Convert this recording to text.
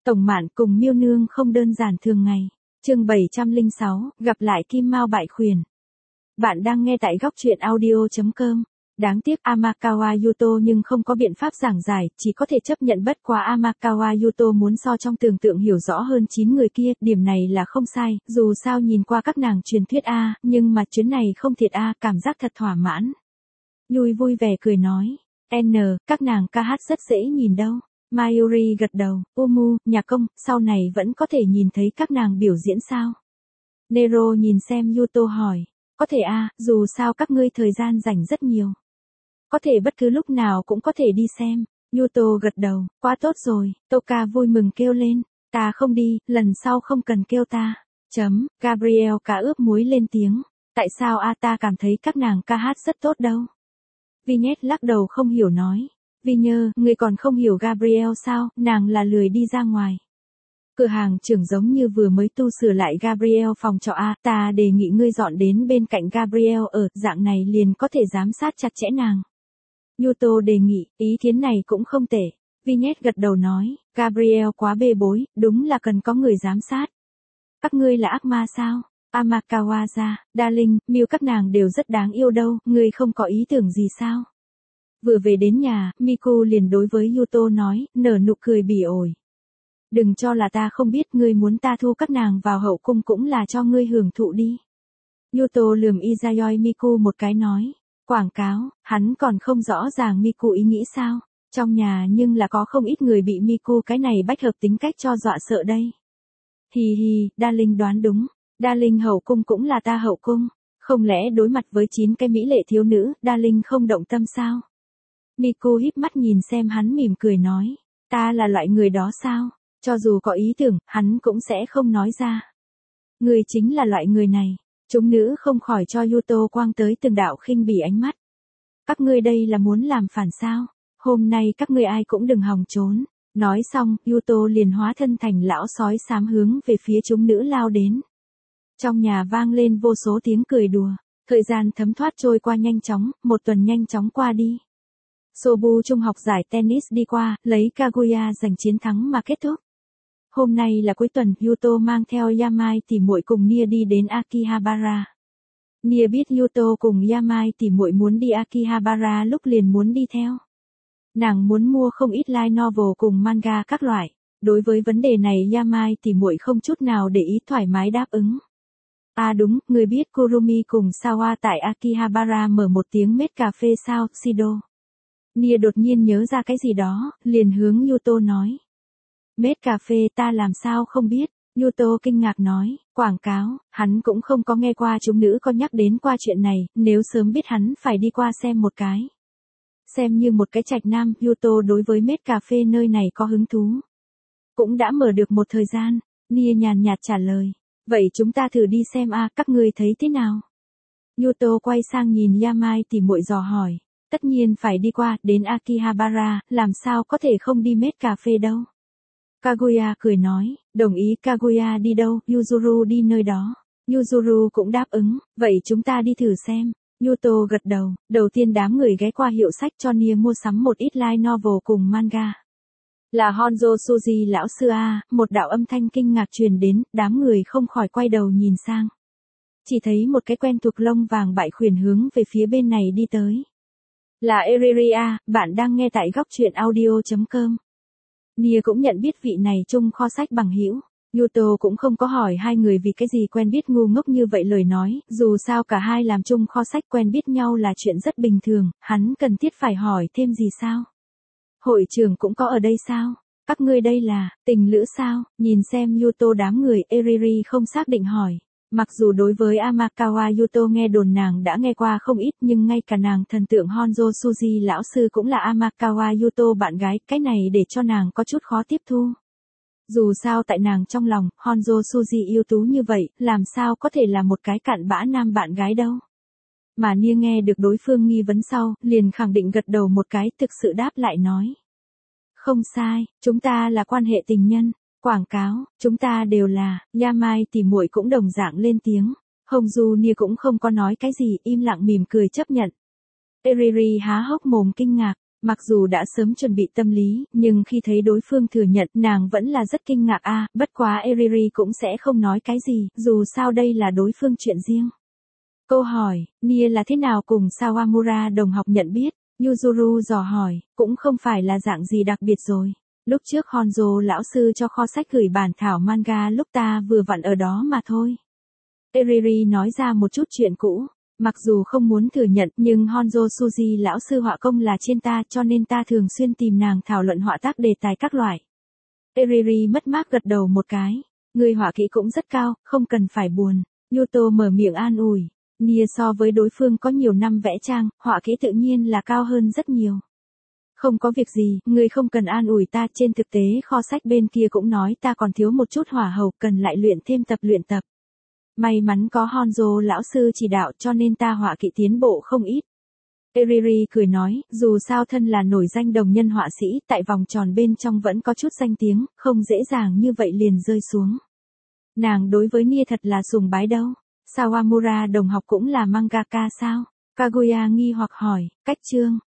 Tổng Mạn cùng Miêu Nương không đơn giản thường ngày. Chương 706, gặp lại Kim Mao bại khuyển. Bạn đang nghe tại góc truyện audio.com. Đáng tiếc Amakawa Yuto nhưng không có biện pháp giảng giải, chỉ có thể chấp nhận bất quá Amakawa Yuto muốn so trong tưởng tượng hiểu rõ hơn 9 người kia, điểm này là không sai, dù sao nhìn qua các nàng truyền thuyết nhưng mà chuyến này không thiệt cảm giác thật thỏa mãn. Yui vui vẻ cười nói, các nàng ca hát rất dễ nhìn đâu. Mayuri gật đầu, nhà công, sau này vẫn có thể nhìn thấy các nàng biểu diễn sao? Nero nhìn xem Yuto hỏi, có thể dù sao các ngươi thời gian rảnh rất nhiều. Có thể bất cứ lúc nào cũng có thể đi xem. Yuto gật đầu, quá tốt rồi, Toka vui mừng kêu lên, ta không đi, lần sau không cần kêu ta. Gabriel cá ướp muối lên tiếng, tại sao ta cảm thấy các nàng ca hát rất tốt đâu. Vignette lắc đầu không hiểu nói. Vignơ, người còn không hiểu Gabriel sao, nàng là lười đi ra ngoài. Cửa hàng trưởng giống như vừa mới tu sửa lại Gabriel phòng trọ ta đề nghị ngươi dọn đến bên cạnh Gabriel ở, dạng này liền có thể giám sát chặt chẽ nàng. Yuto đề nghị, ý kiến này cũng không tệ. Vignette gật đầu nói, Gabriel quá bê bối, đúng là cần có người giám sát. Các ngươi là ác ma sao? Amakawa, Darling, Miu các nàng đều rất đáng yêu đâu, ngươi không có ý tưởng gì sao? Vừa về đến nhà, Miku liền đối với Yuto nói, nở nụ cười bỉ ổi. Đừng cho là ta không biết, ngươi muốn ta thu các nàng vào hậu cung cũng là cho ngươi hưởng thụ đi. Yuto lườm Izayoi Miku một cái nói, quảng cáo, hắn còn không rõ ràng Miku ý nghĩ sao, trong nhà nhưng là có không ít người bị Miku cái này bách hợp tính cách cho dọa sợ đây. Hi hi, Darling đoán đúng, Darling hậu cung cũng là ta hậu cung, không lẽ đối mặt với 9 cái mỹ lệ thiếu nữ, Darling không động tâm sao? Miku híp mắt nhìn xem hắn mỉm cười nói, ta là loại người đó sao, cho dù có ý tưởng, hắn cũng sẽ không nói ra. Người chính là loại người này, chúng nữ không khỏi cho Yuto quang tới từng đạo khinh bỉ ánh mắt. Các ngươi đây là muốn làm phản sao, hôm nay các ngươi ai cũng đừng hòng trốn. Nói xong, Yuto liền hóa thân thành lão sói xám hướng về phía chúng nữ lao đến. Trong nhà vang lên vô số tiếng cười đùa, thời gian thấm thoát trôi qua nhanh chóng, một tuần nhanh chóng qua đi. Sobu trung học giải tennis đi qua, lấy Kaguya giành chiến thắng mà kết thúc. Hôm nay là cuối tuần, Yuto mang theo Yamai tỉ muội cùng Nia đi đến Akihabara. Nia biết Yuto cùng Yamai tỉ muội muốn đi Akihabara lúc liền muốn đi theo. Nàng muốn mua không ít light novel cùng manga các loại. Đối với vấn đề này Yamai tỉ muội không chút nào để ý, thoải mái đáp ứng. Đúng, người biết Kurumi cùng Sawa tại Akihabara mở một tiếng maid cà phê sao, Shido. Nia đột nhiên nhớ ra cái gì đó, liền hướng Yuto nói. Maid cà phê ta làm sao không biết, Yuto kinh ngạc nói, quảng cáo, hắn cũng không có nghe qua chúng nữ có nhắc đến qua chuyện này, nếu sớm biết hắn phải đi qua xem một cái. Xem như một cái trạch nam, Yuto đối với maid cà phê nơi này có hứng thú. Cũng đã mở được một thời gian, Nia nhàn nhạt trả lời, vậy chúng ta thử đi xem các ngươi thấy thế nào? Yuto quay sang nhìn Yamai tỉ muội dò hỏi. Tất nhiên phải đi qua, đến Akihabara, làm sao có thể không đi maid cà phê đâu. Kaguya cười nói, đồng ý. Kaguya đi đâu, Yuzuru đi nơi đó. Yuzuru cũng đáp ứng, vậy chúng ta đi thử xem. Yuto gật đầu, đầu tiên đám người ghé qua hiệu sách cho Nia mua sắm một ít light novel cùng manga. Là Honjo Suji lão sư một đạo âm thanh kinh ngạc truyền đến, đám người không khỏi quay đầu nhìn sang. Chỉ thấy một cái quen thuộc lông vàng bại khuyển hướng về phía bên này đi tới. Là Eriria, bạn đang nghe tại góc truyện audio.com. Nia cũng nhận biết vị này chung kho sách bằng hữu. Yuto cũng không có hỏi hai người vì cái gì quen biết ngu ngốc như vậy lời nói, dù sao cả hai làm chung kho sách quen biết nhau là chuyện rất bình thường, hắn cần thiết phải hỏi thêm gì sao? Hội trưởng cũng có ở đây sao? Các ngươi đây là, tình lữ sao? Nhìn xem Yuto đám người, Eriri không xác định hỏi. Mặc dù đối với Amakawa Yuto nghe đồn nàng đã nghe qua không ít nhưng ngay cả nàng thần tượng Honjo Suji lão sư cũng là Amakawa Yuto bạn gái, cái này để cho nàng có chút khó tiếp thu. Dù sao tại nàng trong lòng, Honjo Suji ưu tú như vậy, làm sao có thể là một cái cặn bã nam bạn gái đâu. Mà Nia nghe được đối phương nghi vấn sau, liền khẳng định gật đầu một cái, thực sự đáp lại nói. Không sai, chúng ta là quan hệ tình nhân. Quảng cáo, chúng ta đều là, Yamai tỉ muội cũng đồng dạng lên tiếng. Hongju Nia cũng không có nói cái gì, im lặng mỉm cười chấp nhận. Eriri há hốc mồm kinh ngạc, Mặc dù đã sớm chuẩn bị tâm lý, nhưng khi thấy đối phương thừa nhận, nàng vẫn là rất kinh ngạc bất quá Eriri cũng sẽ không nói cái gì, dù sao đây là đối phương chuyện riêng. Câu hỏi, Nia là thế nào cùng Sawamura đồng học nhận biết? Yuzuru dò hỏi, cũng không phải là dạng gì đặc biệt rồi. Lúc trước Honzo lão sư cho kho sách gửi bản thảo manga lúc ta vừa vặn ở đó mà thôi. Eriri nói ra một chút chuyện cũ. Mặc dù không muốn thừa nhận nhưng Honzo Suji lão sư họa công là trên ta cho nên ta thường xuyên tìm nàng thảo luận họa tác đề tài các loại. Eriri mất mát gật đầu một cái. Người họa kỹ cũng rất cao, không cần phải buồn. Yuto mở miệng an ủi. Nia so với đối phương có nhiều năm vẽ trang, họa kỹ tự nhiên là cao hơn rất nhiều. Không có việc gì, người không cần an ủi ta, trên thực tế kho sách bên kia cũng nói ta còn thiếu một chút hỏa hầu, cần lại luyện thêm luyện tập. May mắn có Honzo lão sư chỉ đạo cho nên ta họa kỹ tiến bộ không ít. Eriri cười nói, dù sao thân là nổi danh đồng nhân họa sĩ, tại vòng tròn bên trong vẫn có chút danh tiếng, không dễ dàng như vậy liền rơi xuống. Nàng đối với Nia thật là sùng bái đâu. Sawamura đồng học cũng là mangaka sao? Kaguya nghi hoặc hỏi, cách chương.